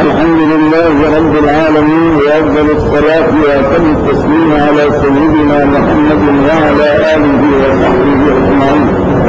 الحمد لله رب العالمين، وأفضل الصلاة وأتم التسليم على سيدنا محمد وعلى آله وصحبه أجمعين.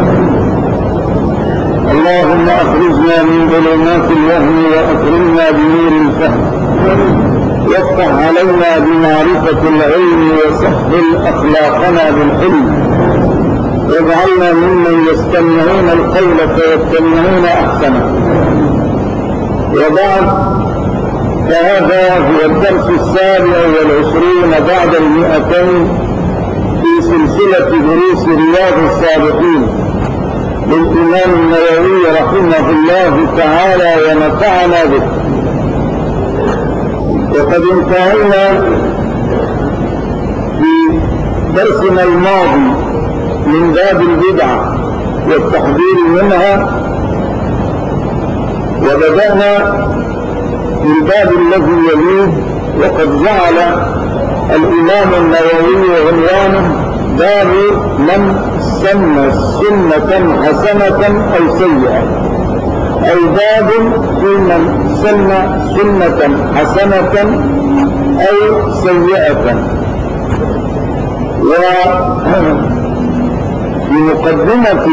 اللهم أخرجنا من ظلمات الوهم وأكرمنا بنور الفهم، وافتح علينا بمعرفة العلم وسهل أخلاقنا بالحلم، واجعلنا ممن يستمعون القول فيتبعون أحسنه. وبعد، فهذا هو الدرس 27 بعد 200 في سلسلة دروس رياض الصالحين للإمام النووي رحمه الله تعالى ونفعنا به. وقد انتهينا في درسنا الماضي من باب البدعة والتحذير منها، وبدأنا في الباب الذي يليه، وقد جعل الإمام النووي عنوانه باب من سن سنة حسنة أو سيئة، أي باب في من سن سنة حسنة أو سيئة. وفي مقدمة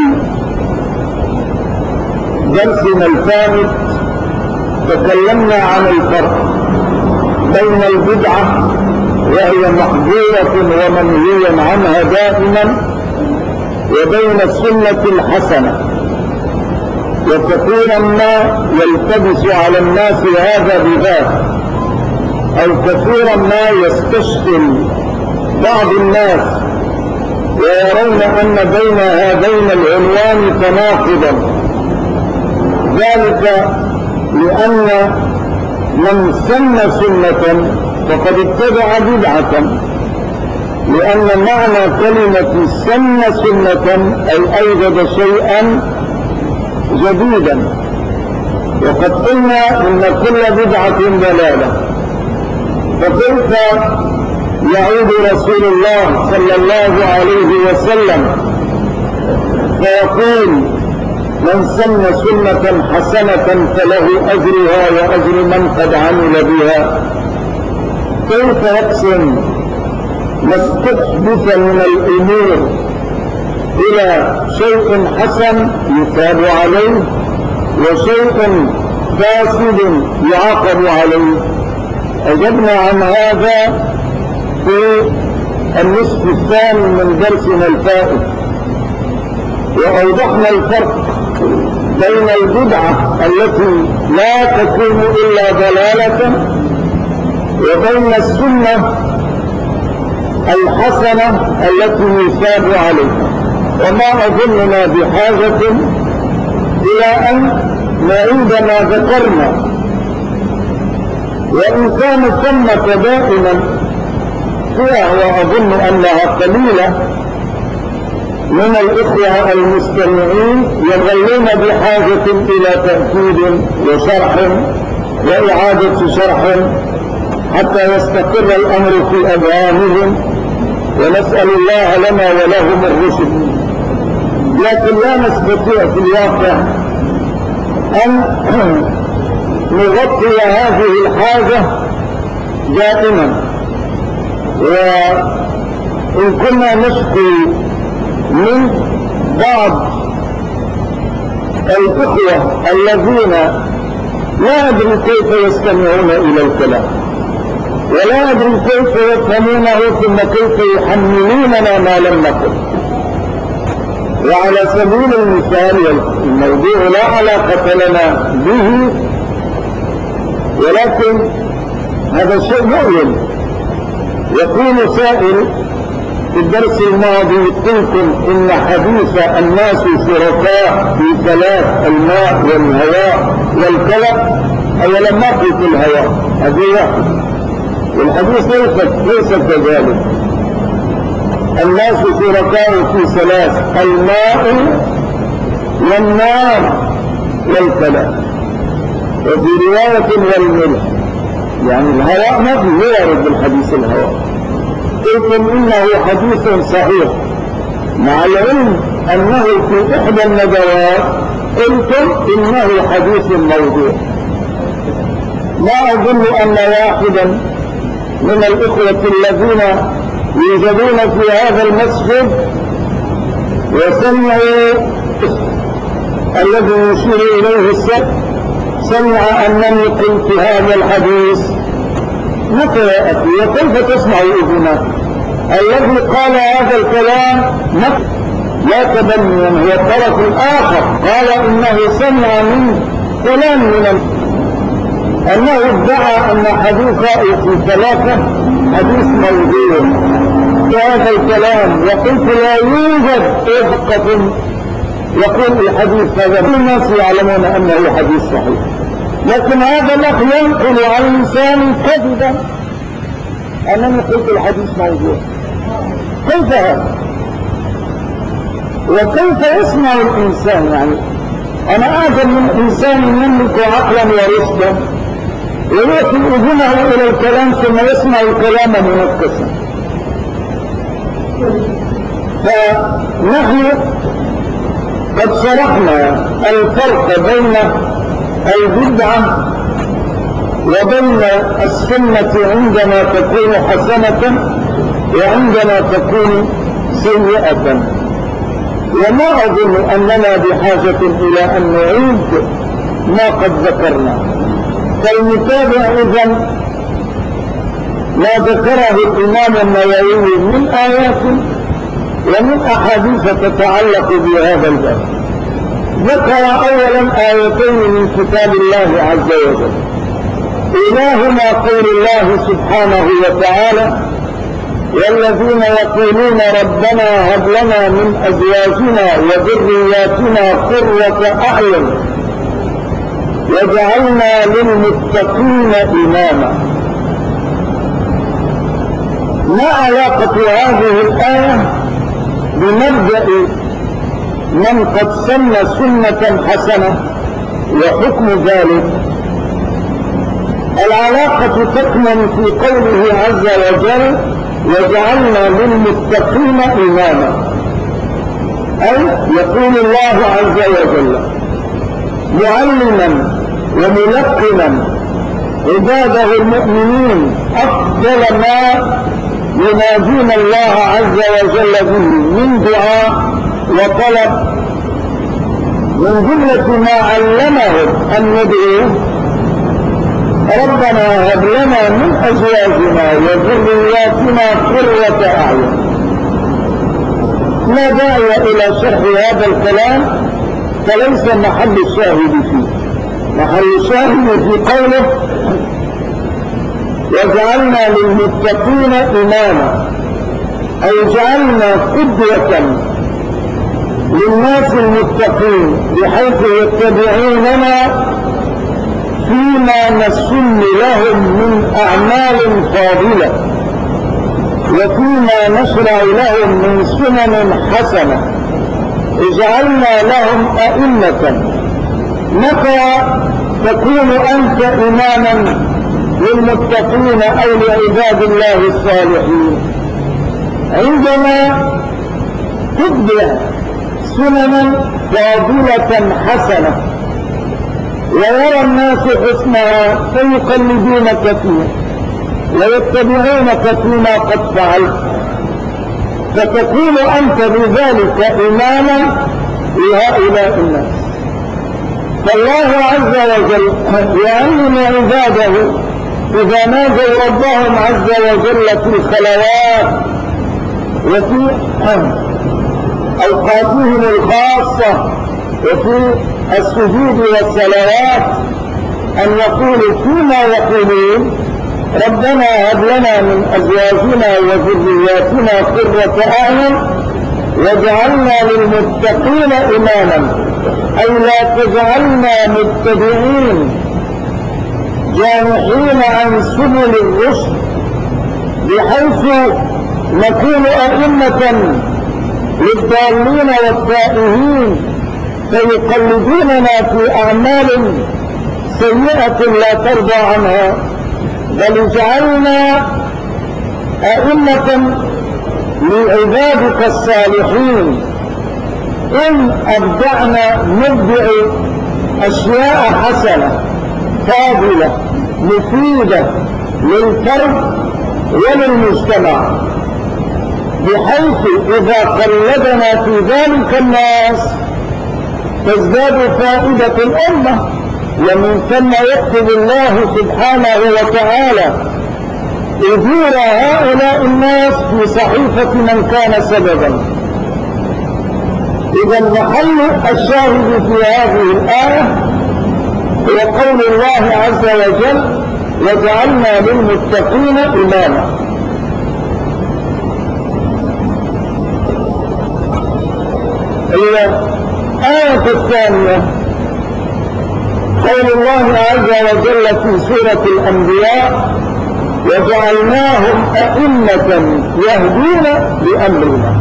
درسنا الثالث تكلمنا عن الفرق بين البدعة وهي محظورة ومنهيا عنها دائما، وبين السنة الحسنة. وكثيرا ما يلتبس على الناس هذا بذاك، أو كثيرا ما يستشكل بعض الناس ويرون أن بين هذين العنوان تناقضا، ذلك لأن من سن سنة فقد اتبع بدعة، لأن معنى كلمة سن سنة أي أوجد شيئا جديدا. وقد قلنا إن كل بدعة ضلالة، فكيف يعود رسول الله صلى الله عليه وسلم فيقول من سن سنة حسنة فله أجرها وأجر من قد عمل بها؟ كيف يقسم ما استحدث من الأمور إلى شيء حسن يثاب عليه وشيء فاسد يعاقب عليه؟ أجبنا عن هذا في النصف الثاني من درسنا الفائت، وأوضحنا الفرق بين البدعة التي لا تكون إلا ضلالة وبين السنة الحسنة التي يثاب عليها. وما أظننا بحاجة إلى أن نعيد ما ذكرنا، وإن كان ثمة دائما فيها، وأظن أنها قليلة من الإخوة المستمعين يظلون بحاجة إلى تأكيد وشرح وإعادة شرح حتى يستقر الأمر في أذهانهم، ونسأل الله لنا ولهم الرشد. لكن لا نستطيع في الواقع أن نغطي هذه الحاجة دائما، وإن كنا نشكي من بعض الإخوة الذين لا أدري كيف يستمعون إلى الكلام، ولا أدري كيف يفهمونه، ثم كيف يحملوننا ما لم نقل. وعلى سبيل المثال، الموضوع لا علاقة لنا به، ولكن هذا شيء مؤلم. يقول سائل: في الدرس الماضي قلتم إن حديث الناس شركاء في ثلاث: الماء والهواء والكلى. أولا ما قلت الهواء، هذه واحد، والحديث ليس كذلك. الناس شركاء في ثلاث: الماء والنار والكلى. وفي رواية والملح، يعني الهواء ما في يرد بالحديث الهواء. قلتم إنه حديث صحيح، مع العلم أنه في إحدى الندوات قلتم إنه حديث موضوع. لا أظن أن واحدا من الإخوة الذين يوجدون في هذا المسجد وسمعوا الذي يشير إليه السبت سمع أنني قلت هذا الحديث. متى يا أخي وكيف تسمع أذنك؟ الذي قال هذا الكلام لا تبنيا هو الطرف الآخر قال إنه سمع من كلام من أنه ادعى أن حديث في ثلاثة حديث موضوع بهذا الكلام، وقلت لا يوجد إفقة يقول الحديث هذا. كل الناس يعلمون أنه حديث صحيح، لكن هذا الأخ ينقل عن لسان كذبا أنني قلت الحديث موضوع. كيف هذا؟ وكيف يسمع الإنسان؟ يعني أنا أعجب من إنسان يملك عقلا ورشدا ويأتي أذنه إلى الكلام ثم يسمع الكلام منكسا. فنحن قد شرحنا الفرق بين البدعة وبين السنة عندما تكون حسنة وعندما تكون سيئة، وما أظن أننا بحاجة إلى أن نعيد ما قد ذكرنا. فالمتابع إذن ما ذكره الإمام النووي من آيات ومن أحاديث تتعلق بهذا الباب. ذكر أولا آيتين من كتاب الله عز وجل، إلهنا قول الله سبحانه وتعالى: والذين يقولون ربنا هب لنا من أزواجنا وذرياتنا قرة أعين وجعلنا للمتقين إماما. ما علاقة هذه الآية بمبدأ من قد سن سنة حسنة وحكم ذلك؟ العلاقة تكمن في قوله عز وجل: وجعلنا للمتقين إماما، أي يقول الله عز وجل معلما وملقنا عباده المؤمنين أفضل ما ينادون الله عز وجل به من دعاء وطلب، من جملة ما علمهم أن يدعوه: ربنا هب لنا من أزواجنا وذرياتنا قرة أعين. لا داعي إلى شرح هذا الكلام فليس محل الشاهد فيه. محل الشاهد في قوله: وجعلنا للمتقين إماما، أي جعلنا قدوة للناس المتقين بحيث يتبعوننا فيما نسن لهم من أعمال فاضلة وفيما نشرع لهم من سنن حسنة. اجعلنا لهم أئمة. متى تكون أنت إماما للمتقين أو لعباد الله الصالحين؟ عندما تتبع سننا فاضلة حسنة ويرى الناس حسنها فيقلدونك فيه ويتبعونك فيما قد فعلت، فتكون أنت بذلك إماما لهؤلاء الناس. فالله عز وجل يعلم عباده إذا ناجوا ربهم عز وجل في الخلوات وفي أوقاتهم الخاصة وفي السجود والصلوات أن يقولوا فيما يقولون: ربنا هب لنا من أزواجنا وذرياتنا قرة أعين وجعلنا للمتقين إماما، أي لا تجعلنا متبعين جانحين عن سبل الرشد بحيث نكون أئمة للضالين والتائهين فيقلدوننا في أعمال سيئة لا ترضى عنها، بل اجعلنا أئمة لعبادك الصالحين. إن أبدعنا نبدع أشياء حسنة فاضلة مفيدة للفرد وللمجتمع، بحيث إذا قلدنا في ذلك الناس تزداد فائدة الأمة، ومن ثم يكتب الله سبحانه وتعالى أجور هؤلاء الناس في صحيفة من كان سببا. إذا محل الشاهد في هذه الآية هو قول الله عز وجل: وجعلنا للمتقين إماما. الآية الثانية قول الله عز وجل في سورة الأنبياء: وجعلناهم أئمة يهدون بأمرنا.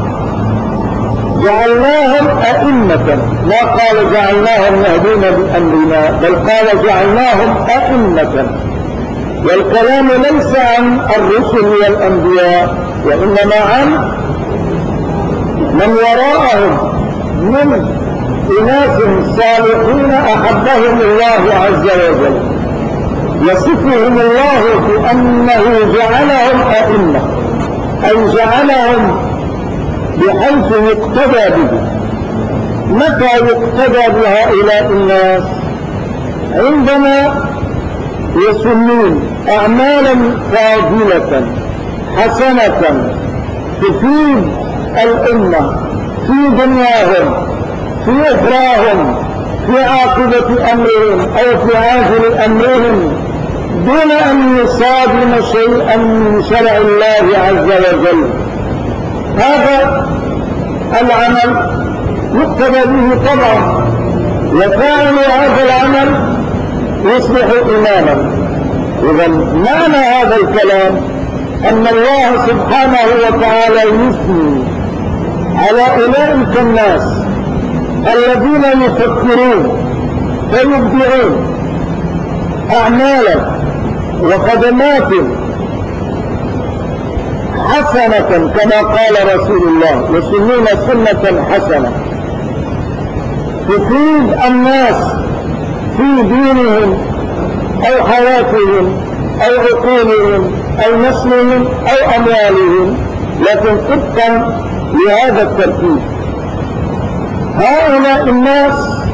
جعلناهم أئمة، ما قال جعلناهم يهدون بأمرنا، بل قال جعلناهم أئمة، والكلام ليس عن الرسل والأنبياء، وإنما عن من وراءهم من أناس صالحين أحبهم الله عز وجل، يصفهم الله بأنه جعلهم أئمة، أي جعلهم بحيث يقتدى به. متى يقتدى بهؤلاء الناس؟ عندما يسنون أعمالا فاضلة حسنة تفيد الأمة في دنياهم، في أخراهم، في عاقبة أمرهم أو في عاجل أمرهم، دون أن يصادم شيئا من شرع الله عز وجل. هذا العمل يقتدى به طبعا، وفاعل هذا العمل يصبح إماما. إذا معنى هذا الكلام أن الله سبحانه وتعالى يثني على أولئك الناس الذين يفكرون فيبدعون أعمالا وخدمات حسنة كما قال رسول الله: يسنون سنة حسنة تفيد الناس في دينهم أو حياتهم أو عقولهم أو نسلهم أو أموالهم، لكن طبقا لهذا الترتيب. هؤلاء الناس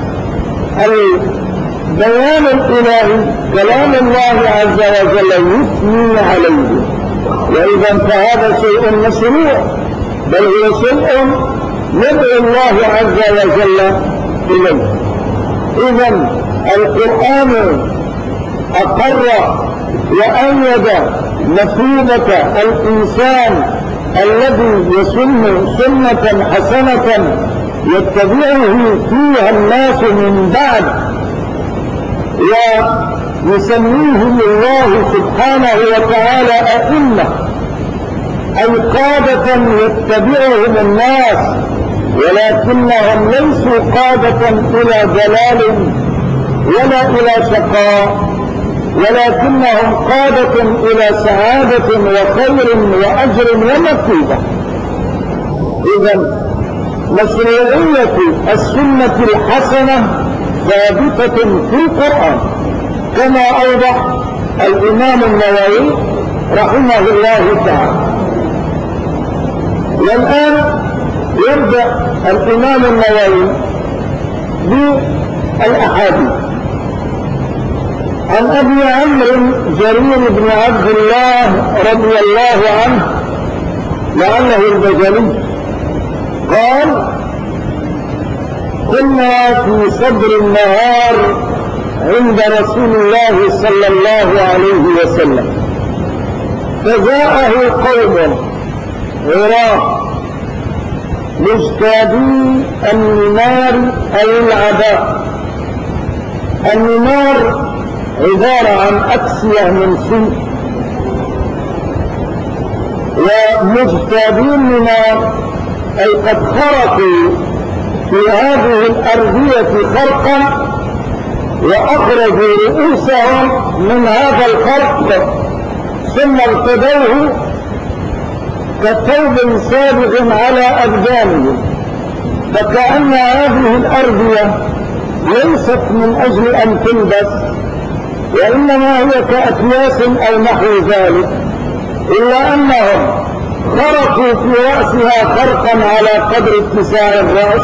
البيان الإلهي كلام الله عز وجل يثني عليهم، وإذا فهذا شيء مشروع، بل هو شيء ندعو الله عز وجل إليه. إذا القرآن أقر وأيد مثوبة الإنسان الذي يسن سنة حسنة يتبعه فيها الناس من بعد، ويسميهم الله سبحانه وتعالى أئمة، أي قادة يتبعهم الناس، ولكنهم ليسوا قادة إلى ضلال ولا إلى شقاء، ولكنهم قادة إلى سعادة وخير وأجر ومثوبة. إذا مشروعية السنة الحسنة ثابتة في القرآن، كما أوضح الإمام النووي رحمه الله تعالى. والآن يبدأ الإمام النووي بالأحاديث. عن أبي عمرو جرير بن عبد الله رضي الله عنه لعله البجلي قال: كنا في صدر النهار عند رسول الله صلى الله عليه وسلم، فجاءه قوم عراة مجتابي النمار أي العباء. النمار عبارة عن أكسية من سوء، ومجتابي النمار أي قد خرقوا في هذه الأرضية خرقا وأخرجوا رؤوسهم من هذا الخرق، ثم ارتدوه كثوب سابغ على أبدانهم، فكأن هذه الأرضية ليست من أجل أن تلبس، وإنما هي كأكياس أو نحو ذلك، إلا أنهم خرقوا في رأسها خرقا على قدر اتساع الرأس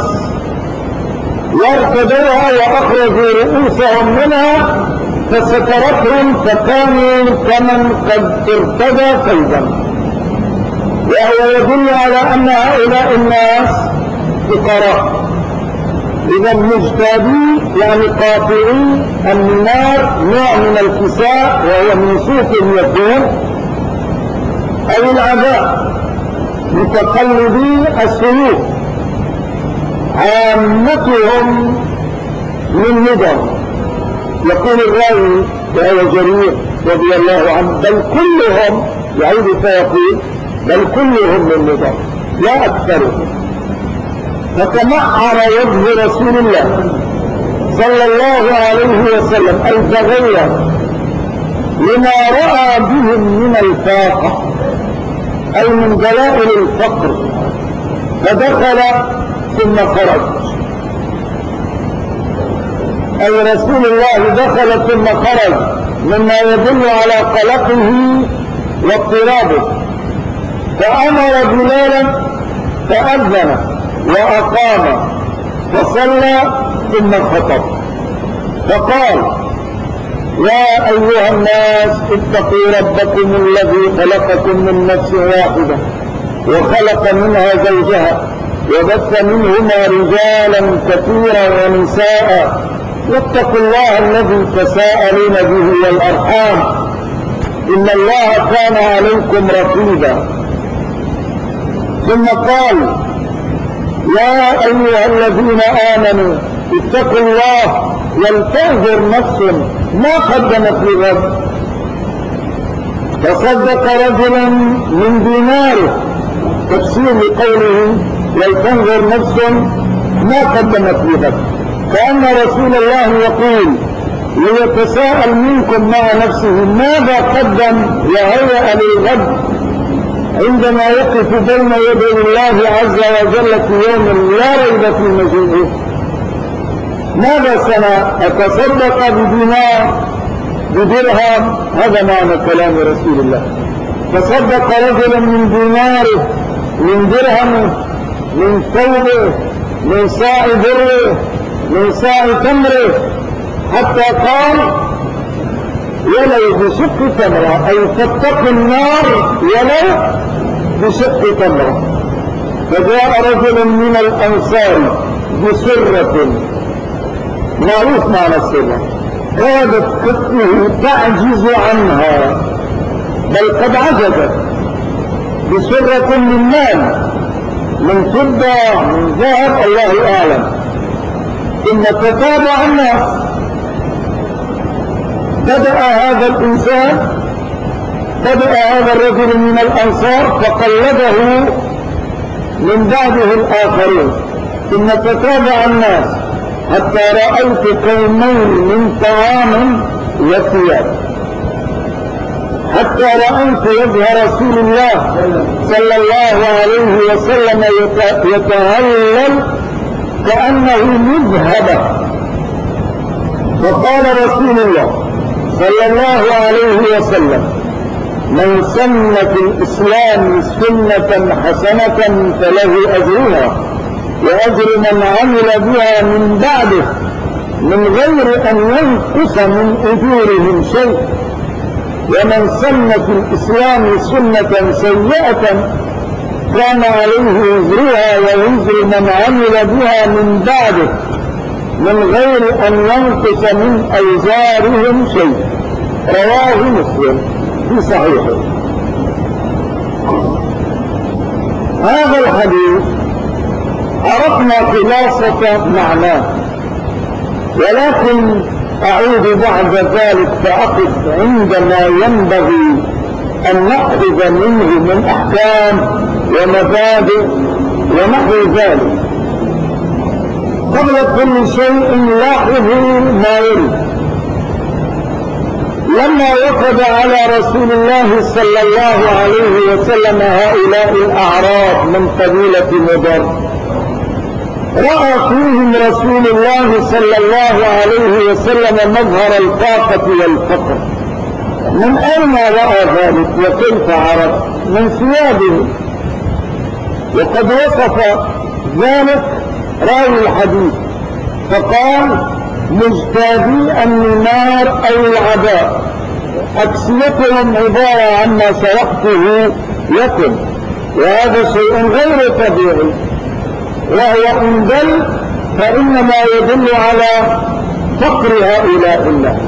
وارتدوها وأخرجوا رؤوسهم منها فسترتهم فكانوا كمن قد ارتدى ثوبا، وهو يدل على أن هؤلاء الناس فقراء. إذا مجتابي يعني قاطعي النار نوع من الكساء وهو من صوف يكون أو العباء، متقلدي السيوف، عامتهم من نظر. يقول الراوي وهو جرير رضي الله عنه بل كلهم، يعود فيقول بل كلهم من نظر لا أكثرهم. فتمعر وجه رسول الله صلى الله عليه وسلم أي تغير لما رأى بهم من الفاقة أي من دلائل الفقر، فدخل ثم خرج. أي رسول الله دخل ثم خرج مما يدل على قلقه واضطرابه، فأمر بلالا فأذن وأقام وصلى ثم خطب فقال يا أيها الناس اتقوا ربكم الذي خلقكم من نفس واحدة وخلق منها زوجها وبث منهما رجالا كثيرا ونساء واتقوا الله الذي تساءلون به والأرحام إن الله كان عليكم رقيبا. ثم قال يا أيها الذين آمنوا اتقوا الله ولتنظر نفس ما قدمت لغد. فصدق رجلا من ديناره، تفسير لقوله ولتنظر نفس ما قدمت لغد، كأن رسول الله يقول ليتساءل منكم مع نفسه ماذا قدم وهيأ للغد عندما يقف بين يدي الله عز وجل في يوم لا ريب في مجيئه. ماذا صنع؟ أتصدق بدينار بدرهم؟ هذا معنى كلام رسول الله. تصدق رجلا من ديناره من درهمه من ثوبه من صاع بره من صاع تمره، حتى قال ولو بشق تمرة، أي فاتقوا النار ولو بشق تمرة. فجاء رجل من الأنصار بسرة، معروف معنى السرة، كادت كتفه تعجز عنها بل قد عجزت، بسرة من مال من فضة من ذهب الله أعلم. ثم تتابع الناس، بدأ هذا الرجل من الأنصار فقلده من بعده الآخرين، ثم تتابع الناس حتى رأيت قومين من طعام وثياب، حتى رأيت وجه رسول الله صلى الله عليه وسلم يتهلل كأنه مذهبة. فقال رسول الله صلى الله عليه وسلم من سن في الإسلام سنة حسنة فله أجرها وأجر من عمل بها من بعده من غير أن ينقص من أجورهم شيء، ومن سن في الإسلام سنة سيئة كان عليه وزرها ووزر من عمل بها من بعده من غير أن ينقص من أوزارهم شيء. رواه مسلم في صحيحه. هذا الحديث عرفنا خلاصة معناه، ولكن أعود بعد ذلك فأقف عندما ينبغي أن نأخذ منه من أحكام ومبادئ ونحو ذلك. قبل كل شيء لاحظوا ما يلي. لما وفد على رسول الله صلى الله عليه وسلم هؤلاء الأعراب من قبيلة مضر، رأى فيهم رسول الله صلى الله عليه وسلم مظهر الطاقة والفقر. من أين رأى ذلك وكيف عرف؟ من ثيابه. وقد وصف ذلك راوي الحديث فقال: مجتابي النمار أو العباء، أكسيتهم عبارة عما شرحته لكم، وهذا شيء غير طبيعي، وهو إن دل فإنما يدل على فقر هؤلاء الناس.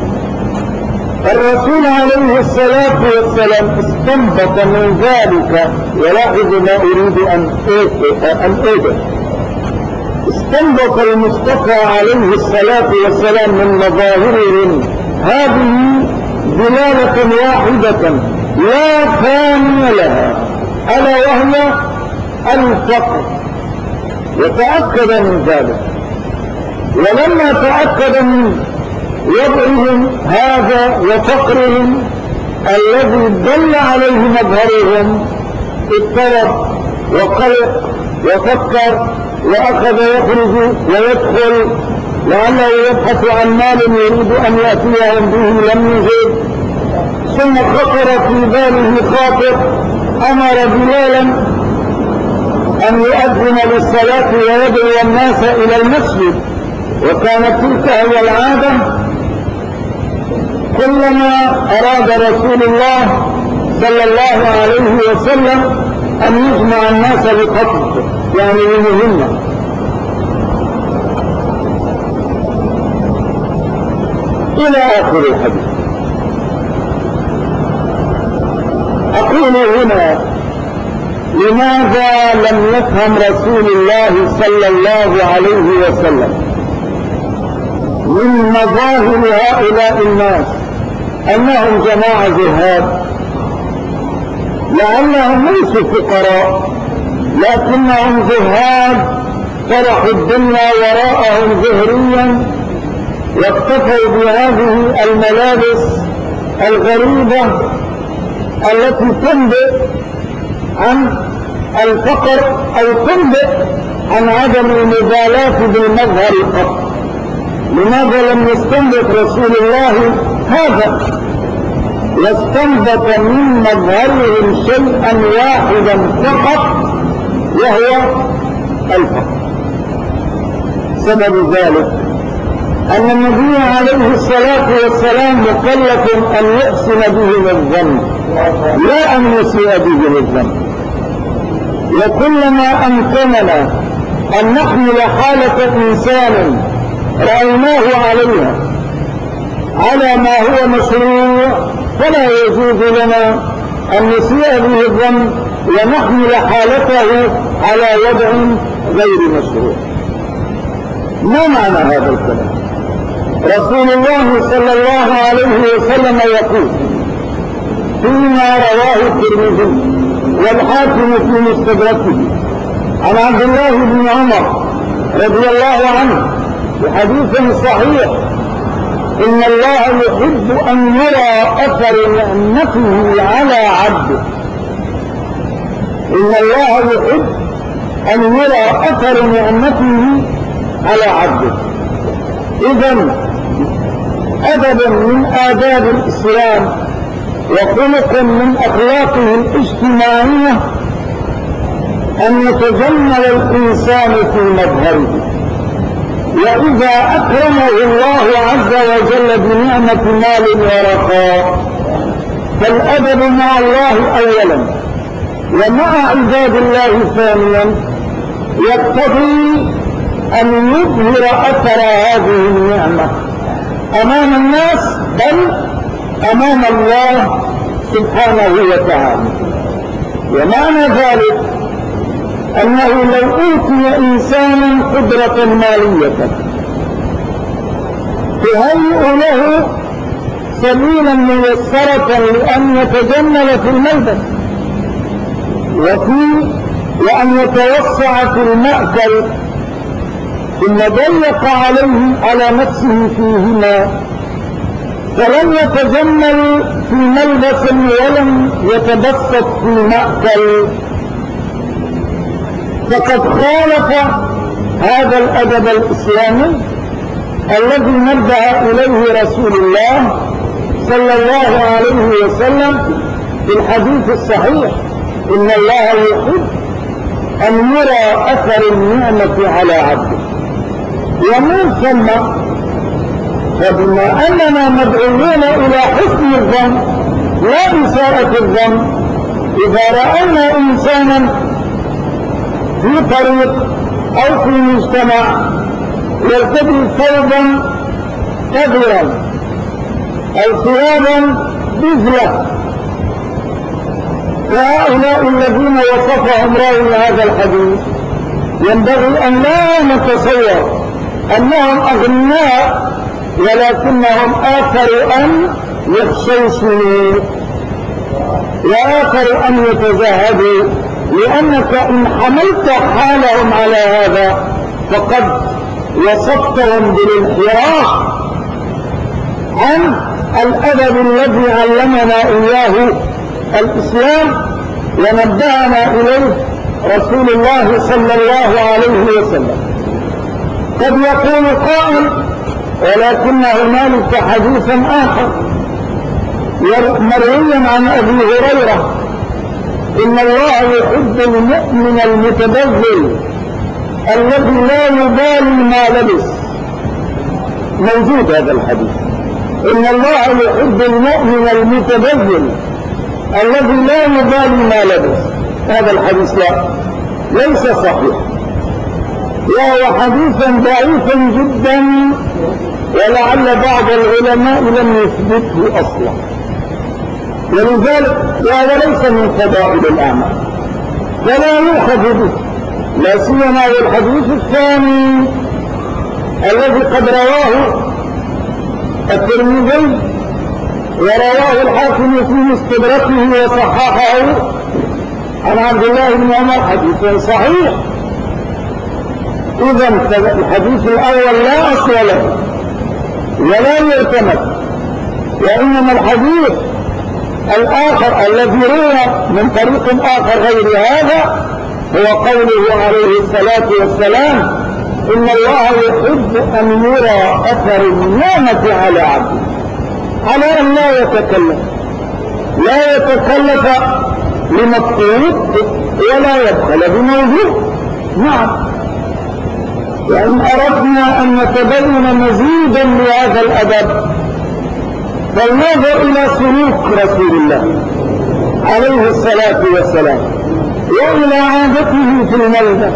الرسول عليه الصلاة والسلام استنبط من ذلك، ولاحظوا ما أريد أن أوضح، استنبط المصطفى عليه الصلاة والسلام من مظاهرهم هذه دلالة واحدة لا ثاني لها، ألا وهي الفقر، وتأكد من ذلك. ولما تأكد من وضعهم هذا وفقرهم الذي دل عليه مظهرهم، اضطرب وقلق وفكر وأخذ يخرج ويدخل لعله يبحث عن مال يريد أن يأتيهم به لم يجد. ثم خطر في باله خاطر، أمر بلالا أن يؤذن للصلاة ويدعو الناس إلى المسجد، وكانت تلك هي العادة كلما أراد رسول الله صلى الله عليه وسلم أن يجمع الناس بخطبه، يعني بمهمة. إلى آخر الحديث. أقول هنا: لماذا لم يفهم رسول الله صلى الله عليه وسلم من مظاهر هؤلاء الناس أنهم جماعة زهاد؟ لعلهم ليسوا فقراء، لكنهم زهاد طرحوا الدنيا وراءهم ظهريا، واكتفوا بهذه الملابس الغريبة التي تنبئ عن الفقر أو تنبئ عن عدم المبالاة بالمظهر الفقر. لماذا لم يستنبط رسول الله هذا؟ واستنبط من مظهرهم شيئا واحدا فقط، وهو الفقر. سبب ذلك أن النبي عليه الصلاة والسلام مكلف أن يحسن بهم الظن لا أن يسيء بهم الظن. وكلما أمكننا أن نحمل حالة إنسان رأيناه عليها على ما هو مشروع فلا يجوز لنا أن نسيء به الظن ونحمل حالته على وضع غير مشروع. ما معنى هذا الكلام؟ رسول الله صلى الله عليه وسلم يقول فيما رواه الترمذي والحاكم في مستدركه عن عبد الله بن عمر رضي الله عنه بحديث صحيح: إن الله يحب أن يرى أثر نعمته على عبده. إن الله يحب أن يرى أثر نعمته على عبده. إذن أدبا من آداب الإسلام وخلق من أخلاقه الاجتماعية أن يتجمل الإنسان في مظهره، وإذا أكرمه الله عز وجل بنعمة مال ورخاء فالأدب مع الله أولا ومع عباد الله ثانيا يقتضي أن يظهر أثر هذه النعمة أمام الناس بل أمام الله سبحانه وتعالى. ومعنى ذلك أنه لو أوتي إنسانا قدرة مالية تهيئ له سبيلا ميسرة لأن يتجمل في الملبس وأن يتوسع في المأكل، ثم ضيق عليه على نفسه فيهما فلم يتجمل في ملبس ولم يتبسط في مأكل، فقد خالف هذا الأدب الإسلامي الذي نبه إليه رسول الله صلى الله عليه وسلم في الحديث الصحيح: إن الله يحب أن يرى أثر النعمة على عبده. ومن ثم فبما أننا مدعوون إلى حسن الظن لا إساءة الظن، إذا رأينا إنسانا في طريق أو في مجتمع يرتدي ثوبا كبيرا أو ثيابا بذلة، فهؤلاء الذين وصفهم راوي هذا الحديث ينبغي أن لا نتصور أنهم أغنياء، ولكنهم آخروا أن يخشوشوا وآخروا أن يتزهدوا، لأنك إن حملت حالهم على هذا فقد وصفتهم بالانحراف عن الأدب الذي علمنا إياه الإسلام ونبهنا إليه رسول الله صلى الله عليه وسلم. قد يقول قائل: ولكن هنالك حديثا آخر مرويا عن أبي هريرة: إن الله يحب المؤمن المتبذل الذي لا يبالي ما لبس. موجود هذا الحديث: إن الله يحب المؤمن المتبذل الذي لا يبالي ما لبس. هذا الحديث ليس صحيح، وهو حديثا ضعيفا جدا، ولعل بعض العلماء لم يثبته أصلا، ولذلك وهذا ليس من فضائل الأعمال ولا يؤخذ به، لا سيما والحديث الثاني الذي قد رواه الترمذي ورواه الحاكم في مستدركه وصححه عن عبد الله بن عمر حديث صحيح. إذا الحديث الأول لا أصل له ولا يعتمد، وإنما الحديث الآخر الذي روى من طريق آخر غير هذا هو قوله عليه الصلاة والسلام: إن الله يحب أن يرى أثر النعمة على عبده، على أن لا يتكلف لمقصود ولا يبخل بموجود. نعم، وإن أردنا أن نتبين مزيدا لهذا الأدب فلنظر إلى سلوك رسول الله عليه الصلاة والسلام وإلى عادته في الملبس،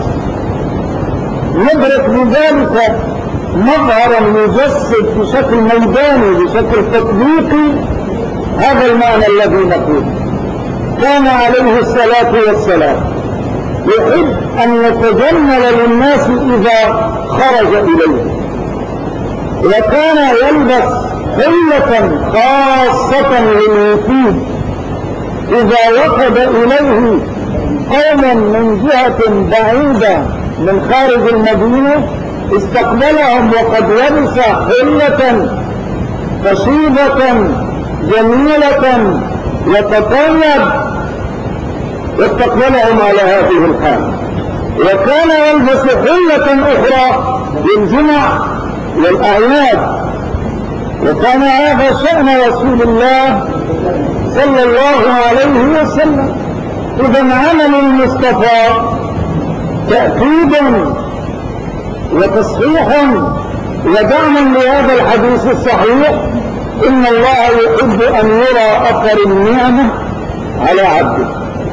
ندرك بذلك مظهرا يجسد بشكل ميداني بشكل تطبيقي هذا المعنى الذي نقول. كان عليه الصلاة والسلام يحب أن يتجمل للناس إذا خرج إليه، وكان يلبس حلة خاصة للوفود إذا وفد إليه قوما من جهة بعيدة من خارج المدينة استقبلهم وقد لبس حلة قصيدة جميلة وتطيب واستقبلهم على هذه الحال. وكان يلبس حلة أخرى للجمع والأعياد، وكان هذا شأن رسول الله صلى الله عليه وسلم. إذا عمل المصطفى تأكيد وتصحيح ودعما لهذا الحديث الصحيح: إن الله يحب أن يرى أثر النعمة على عبده.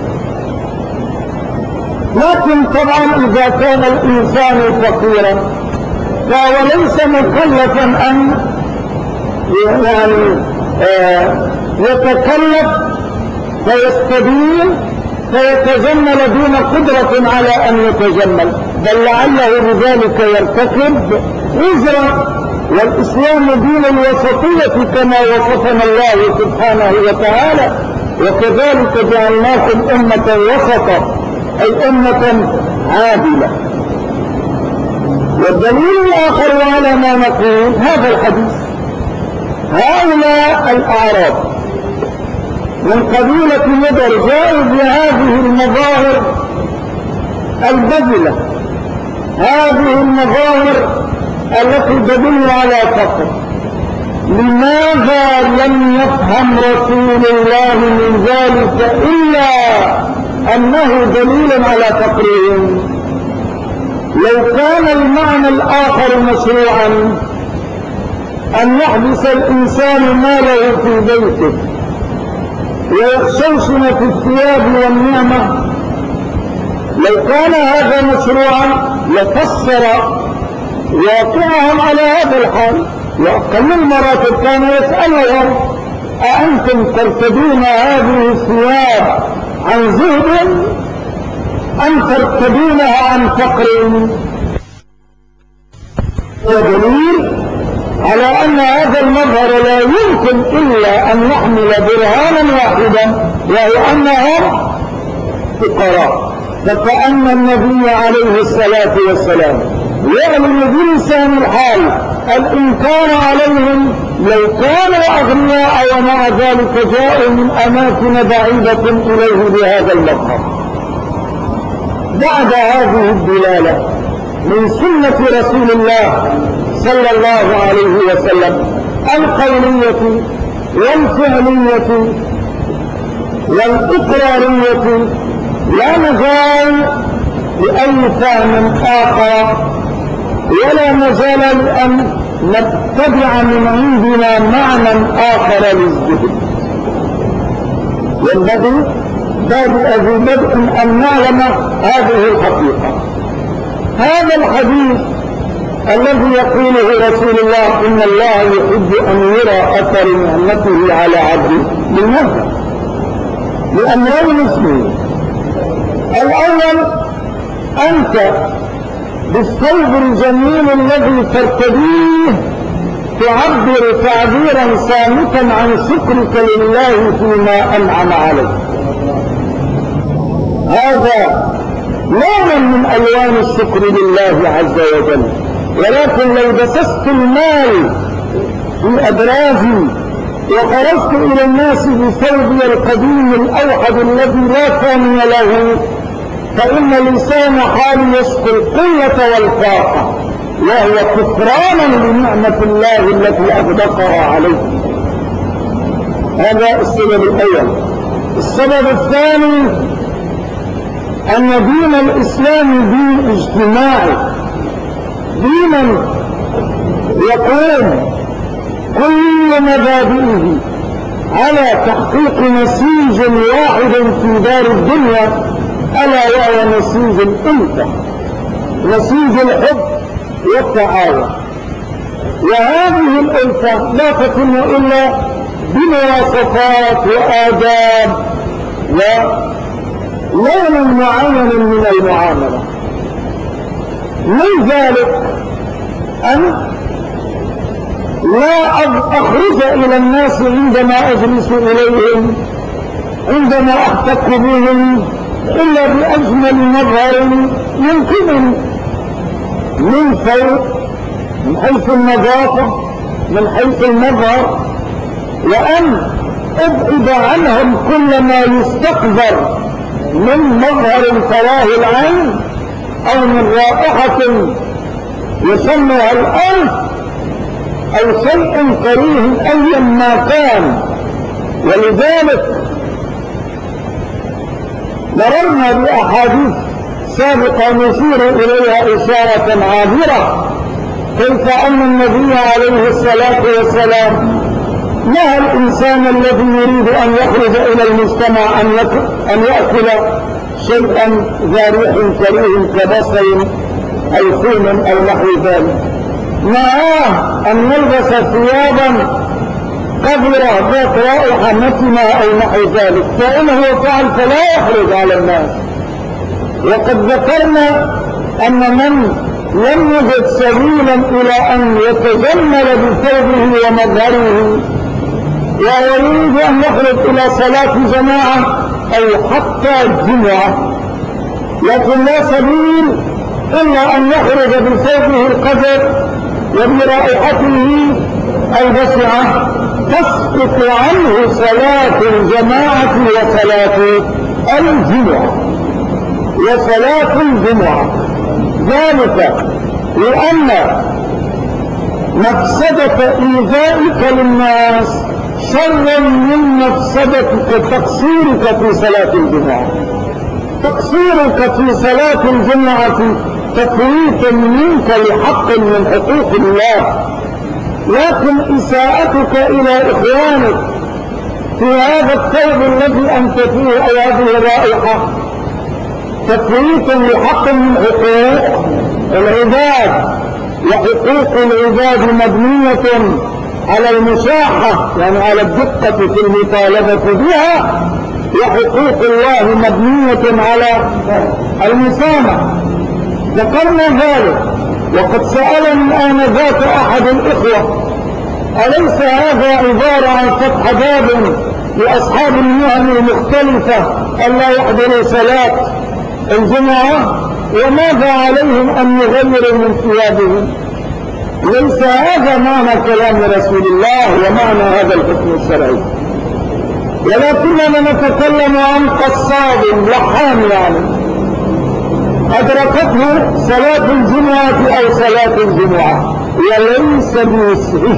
لكن طبعا إذا كان الإنسان فقيرا فهو ليس مكلفا أن يتكلف فيستدين فيتجمل دون قدرة على أن يتجمل، بل لعله بذلك يرتكب وزرا. والإسلام دين الوسطية كما وصفنا الله سبحانه وتعالى: وكذلك جعلناكم أمة وسطا، أي أمة عادلة. والدليل الآخر على ما نقول هذا الحديث: هؤلاء الأعراب من قبيلة مدر جاءوا بهذه المظاهر البذلة هذه المظاهر التي تدل على فقر. لماذا لم يفهم رسول الله من ذلك إلا أنه دليل على فقرهم؟ لو كان المعنى الآخر مشروعا أن يحبس الإنسان ماله في بيته ويخشوشن في الثياب والنعمة، لو كان هذا مشروعا لفسر واقعهم على هذا الحال. وأقل المراتب كان يسألهم: أأنتم ترتدون هذه الثياب عن زهد أم ترتدونها عن فقر؟ ودليل على أن هذا المظهر لا يمكن إلا أن يحمل برهانا واحدا، وهو أنهم فقراء. فكأن النبي عليه الصلاة والسلام يعلم بلسان الحال الإنكار عليهم لو كانوا أغنياء ومع ذلك جاءوا من أماكن بعيدة إليه بهذا المظهر. بعد هذه الدلالة من سنة رسول الله صلى الله عليه وسلم القولية والفعلية والإقرارية، لا مجال لأي فهم آخر ولا مجال لأن نتبع من عندنا معنى آخر للزهد. ينبغي بادئ بدء أن نعلم هذه الحقيقة. هذا الحديث الذي يقوله رسول الله: إن الله يحب أن يرى أثر نعمته على عبده، لماذا؟ لأمرين اثنين: الأول، أنت بالثوب الجميل الذي ترتديه تعبر تعبيرا صامتا عن شكرك لله فيما أنعم عليك. هذا لون من ألوان الشكر لله عز وجل. ولكن لو دسست المال في أدراجي وخرجت إلى الناس بثوبي القديم الأوحد الذي لا ثاني له، فإن لسان حالي يشكو القلة والفاقة، وهو كفرانا لنعمة الله التي أغدقها عليه. هذا السبب الأول. السبب الثاني أن دين الإسلام دين اجتماعي، دين يقوم كل مبادئه على تحقيق نسيج واحد في دار الدنيا، ألا وهو نسيج الألفة، نسيج الحب والتعاون. وهذه الألفة لا تتم إلا بمواصفات وآداب ولون معين من المعاملة. من ذلك أن لا أخرج إلى الناس عندما أجلس إليهم، عندما أحتك بهم، إلا بأجمل مظهر يمكنني من فوق، من حيث النظافة، من حيث المظهر، وأن أبعد عنهم كل ما يستقذر من مظهر تراه العين أو من رائحة يسمى الأنف أو شيء كريه أيا ما كان. ولذلك مررنا بأحاديث سابقة نشير إليها إشارة عابرة، كيف أن النبي عليه الصلاة والسلام نهى الإنسان الذي يريد أن يخرج إلى المجتمع أن يأكل شيئا ذا ريح كريه كبصل أو ثوم أو نحو ذلك، نهاه أن يلبس ثيابا قذرة ذات رائحة نتنة أو نحو ذلك، فإنه فعل فلا يخرج على الناس. وقد ذكرنا أن من لم يجد سبيلا إلى أن يتجمل بثوبه ومظهره وهو يريد أن يخرج إلى صلاة جماعة أو حتى الجمعة، لكن لا سبيل إلا أن يخرج بثوبه القذر وبرائحته البشعة، تسقط عنه صلاة الجماعة وصلاة الجمعة. ذلك لأن مفسدة إيذائك للناس شر من مفسدتك تقصيرك في صلاة الجمعة. تقصيرك في صلاة الجمعة تفويت منك لحق من حقوق الله، لكن إساءتك إلى إخوانك في هذا الثوب الذي أنت فيه أو هذه الرائحة تفويت لحق من حقوق العباد. وحقوق العباد مبنية على المشاحة، يعني على الدقة في المطالبة بها، وحقوق الله مبنية على المسامحة. ذكرنا ذلك، وقد سألني آنذاك أحد الإخوة: أليس هذا عبارة عن فتح باب لأصحاب المهن المختلفة ألا يحضروا صلاة الجمعة؟ وماذا عليهم أن يغيروا من ثيابهم؟ ليس هذا معنى كلام رسول الله ومعنى هذا الحكم الشرعي، ولكننا نتكلم عن قصاب لحام، يعني أدركته صلاة الجمعة أو صلاة الجمعة وليس بوسعه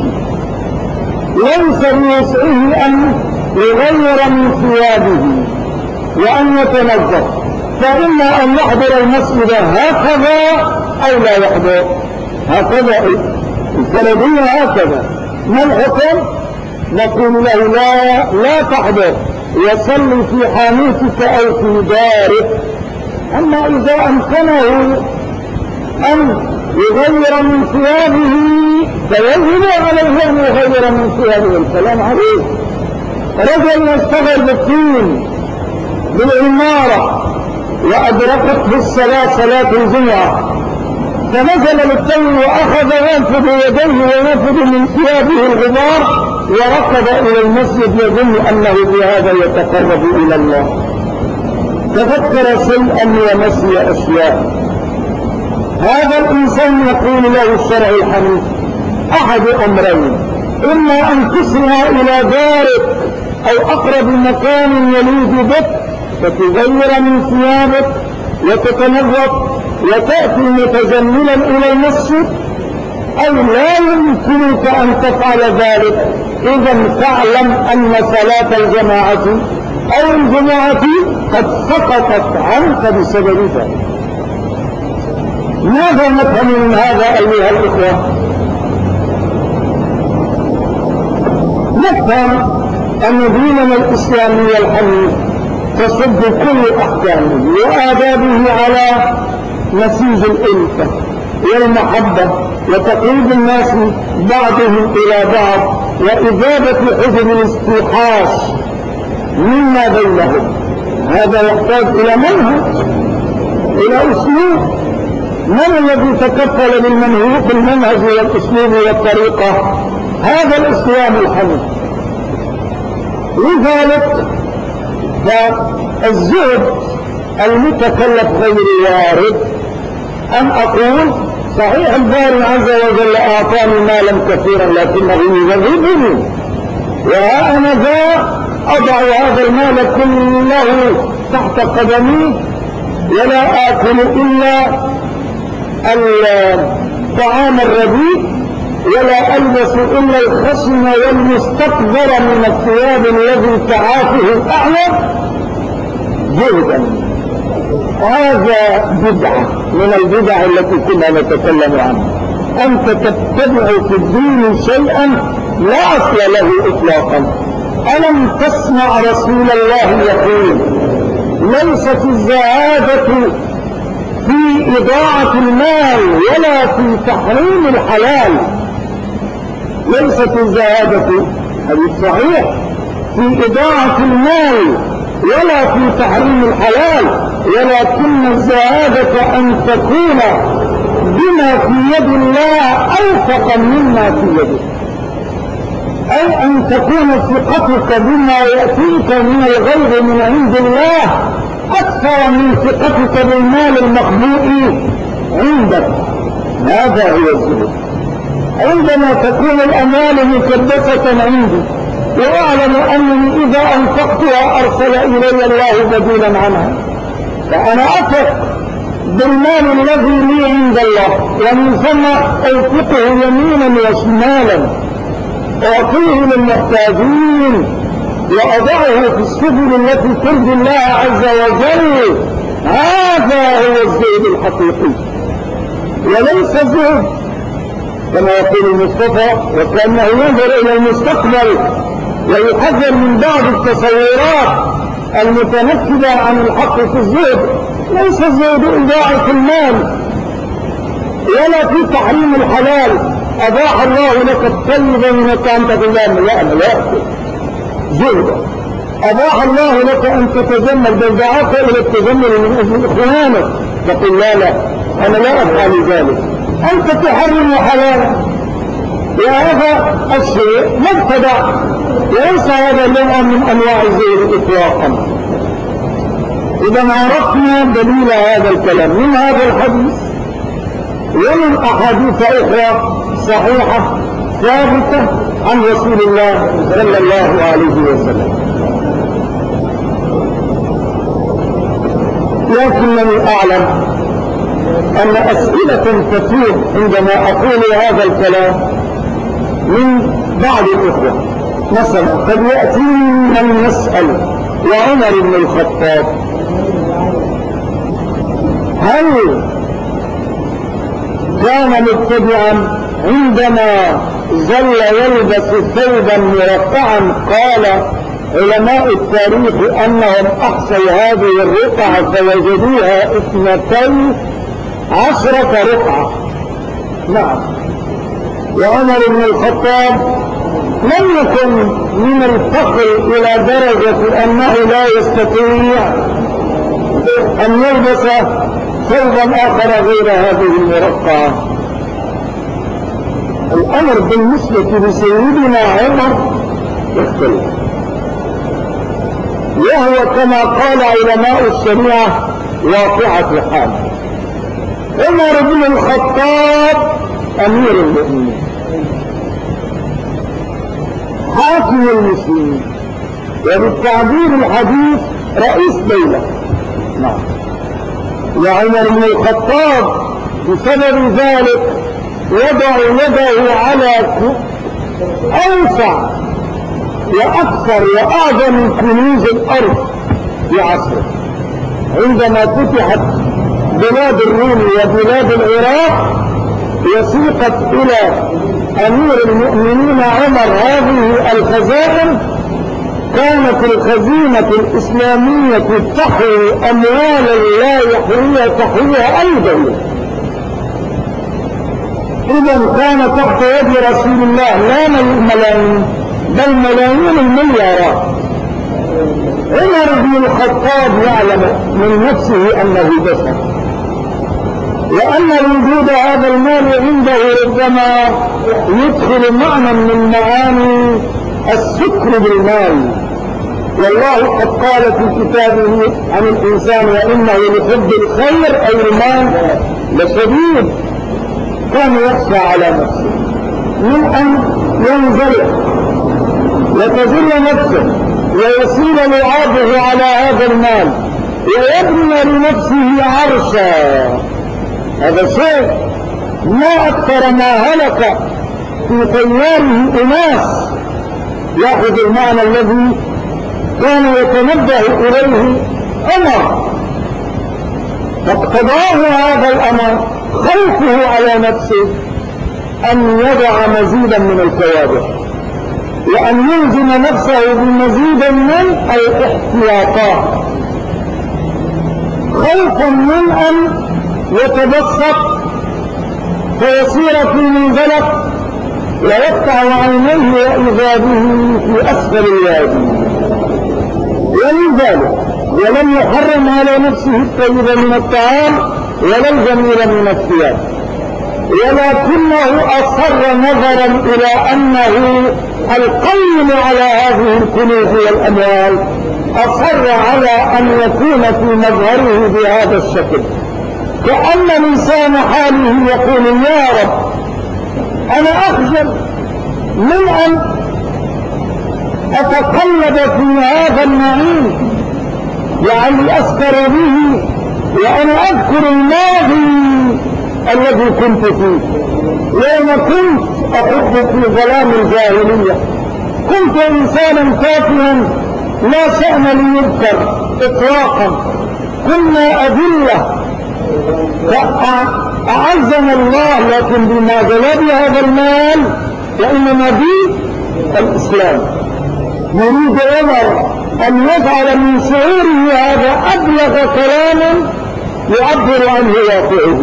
أن يغير من ثيابه وأن يتنظف، فإما أن يحضر المسجد هكذا أو لا يحضر هكذا. الفردية هكذا. ما الحكم؟ نقول له لا تحضر وصل في حانوتك أو في دارك. أما إذا أمكنه أن يغير من ثيابه فيجب عليه أن يغير من ثيابه. الكلام عليه. رجل يشتغل بالطين بالعمارة وأدركته الصلاة صلاة الجمعة، فنزل للطين وأخذ ينفض يديه وينفض من ثيابه الغبار وركض إلى المسجد يظن أنه بهذا يتقرب إلى الله. تذكر شيئا ونسي أشياء. هذا الإنسان يقول له الشرع الحنيف أحد أمرين: إما أن تسرع إلى دارك أو أقرب مكان يليق بك فتغير من ثيابك وتتنظف وتأتي متجملا إلى المسجد، أو لا يمكنك أن تفعل ذلك، إذا فاعلم أن صلاة الجماعة أو الجمعة قد سقطت عنك بسبب ذلك. ماذا نفهم من هذا أيها الإخوة؟ نفهم أن ديننا الإسلامي الحنيف تصب كل أحكامه وآدابه على نسيج الألفة والمحبة وتقريب الناس بعضهم إلى بعض وإذابة حجب الاستيحاش مما بينهم. هذا يحتاج إلى منهج، إلى أسلوب. من الذي تكفل بالمنهج والأسلوب والطريقة؟ هذا الإسلام الحنيف. لذلك فالزهد المتكلف غير وارد أن أقول صحيح الباري عز وجل أعطاني مالا كثيرا لكنه يذهبني، وها أنا ذا أضع هذا المال كله تحت قدمي ولا آكل إلا الطعام الرديء ولا ألبس إلا الخشن والمستقذر من الثياب الذي تعافه الأعلى جهدا. هذا بدعة من البدع التي كنا نتكلم عنها. أنت تتبع في الدين شيئا لا أصل له إطلاقا. ألم تسمع رسول الله يقول: ليست الزهادة في إضاعة المال ولا في تحريم الحلال. ليست الزهادة، حديث صحيح، في إضاعة المال ولا في تحريم الحلال، ولكن الزهادة أن تكون بما في يد الله أوثق مما في يدك، أي أن تكون ثقتك بما يأتيك من الغيب من عند الله أكثر من ثقتك بالمال المخبوء عندك. هذا هو الزهد. عندما تكون الأموال مكدسة عندي وأعلم أنني إذا أنفقتها أرسل إلي الله بديلا عنها، فأنا أثق بالمال الذي لي عند الله، ومن ثم أنفقه يمينا وشمالا، أعطيه للمحتاجين، وأضعه في السبل التي ترضي الله عز وجل. هذا هو الزهد الحقيقي، وليس الزهد كما يقول المصطفى وكأنه ينظر إلى المستقبل ويحذر من بعض التصورات المتنكبة عن الحق في الزهد. ليس الزهد إضاعة المال ولا في تحريم الحلال. أباح الله لك الطيب من أن تتجمل، لا لا زهد. أباح الله لك أن تتجمل، بل دعاك إلى التجمل من أجل إخوانك، تقول لا لا أنا لا أفعل ذلك. أنت تحرم حلالا، وهذا الشيء مبتدع، وليس هذا نوع من أنواع الزهد إطلاقا. إذا عرفنا دليل هذا الكلام من هذا الحديث ومن أحاديث أخرى صحيحة ثابتة عن رسول الله صلى الله عليه وسلم. لكنني أعلم أن أسئلة كثير عندما أقول هذا الكلام من بعض الأخوة. مثلا قد يأتينا من يسأل وعمر بن الخطاب هل كان مبتدعا عندما ظل يلبس ثوبا مرقعا؟ قال علماء التاريخ أنهم أحصوا هذه الرقعة فوجدوها 12 رقعة. نعم. وعمر بن الخطاب لم يكن من الفقر إلى درجة أنه لا يستطيع أن يلبس ثوبا آخر غير هذه المرقعة. الأمر بالنسبة لسيدنا عمر يختلف، وهو كما قال علماء الشريعة واقعة الحال. عمر بن الخطاب أمير المؤمنين، حاكم المسلمين، وبالتعبير الحديث رئيس دولة. نعم. وعمر بن الخطاب بسبب ذلك وضع يده على أوسع وأكثر وأعظم كنوز الأرض في عصره. عندما فتحت بلاد الروم وبلاد العراق وسيقت إلى أمير المؤمنين عمر هذه الخزائن، كانت الخزينة الإسلامية تحوي أموالا لا يحويها تحويها أي دولة. إذا كان تحت يد رسول الله لا ملايين بل ملايين المليارات. عمر بن الخطاب يعلم من نفسه أنه بشر، وأن وجود هذا المال عنده ربما يدخل معنى من معاني السكر بالمال. والله قد قال في كتابه عن الإنسان وإنه لحب الخير أي المال لشديد. كان يخشى على نفسه من أن ينزلق وتزل نفسه ويسيل لعابه على هذا المال ويبني لنفسه عرشا. هذا شيء ما أكثر ما هلك في طياره أناس. يأخذ المعنى الذي كان يتنبه إليه عمر، فاقتضاه هذا الأمر خوفه على نفسه أن يضع مزيدا من الكوابح وأن يلزم نفسه بمزيد من الاحتياطات، خوفا من أن يتبسط فيصير في منزلق ويقطع عينيه وإذا به في أسفل الوادي. ولذلك ولم يحرم على نفسه الطيب من الطعام ولا الجميل من الثياب، ولكنه أصر نظرا إلى أنه القيم على هذه الكنوز والأموال، أصر على أن يكون في مظهره بهذا الشكل، كأن لسان حاله يقول يا رب أنا أخجل من أن أتقلب في هذا النعيم لعلي أسكر به وأنا أذكر الماضي الذي كنت فيه، يوم كنت أحب في ظلام الجاهلية، كنت إنسانا تافها لا شأن ليذكر إطلاقا، كنا أذلة فأعزنا الله، لكن بما جلب هذا المال وإنما به الإسلام. يريد عمر أن يجعل من شعوره هذا أبلغ كلام يعبر عنه واقعه.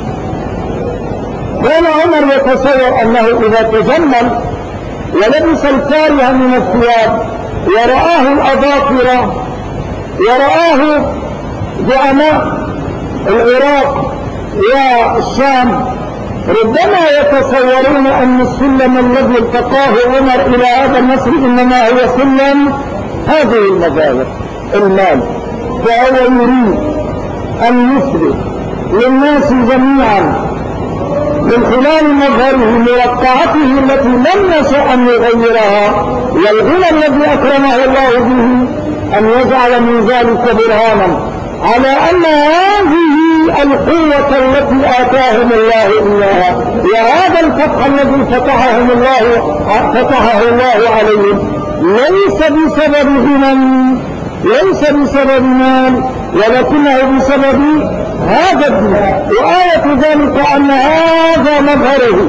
كان عمر يتصور أنه إذا تجمل ولبس الكاره من الثياب ورآه الأظافر ورآه زعماء العراق والشام ربما يتصورون أن السلم الذي التقاه عمر إلى هذا النصر إنما هو سلم هذه المذاهب المال. فهو يريد أن يثبت للناس جميعا من خلال مظهره مرقعته التي لم يشأ أن يغيرها والغنى الذي أكرمه الله به أن يجعل من ذلك برهانا على أن هذه القوة التي آتاهم الله إياها وهذا الفتح الذي فتحه الله عليهم ليس بسبب غنى، ليس بسبب مال، ولكنه بسبب هذا الدين. وآية ذلك أن هذا مظهره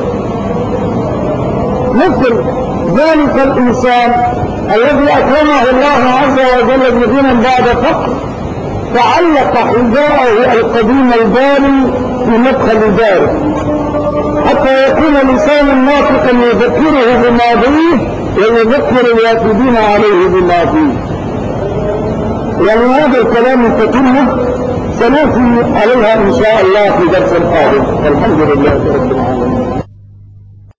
مثل ذلك الإنسان الذي أكرمه الله عز وجل بغنى بعد فقر فعلق حذاءه القديم البالي في مدخل داره حتى يكون لسانا ناطقا يذكره بماضيه ويذكر الوافدين عليه بماضيه. ولهذا الكلام تتمه سنأتي عليها إن شاء الله في درس قادم. الحمد لله رب العالمين.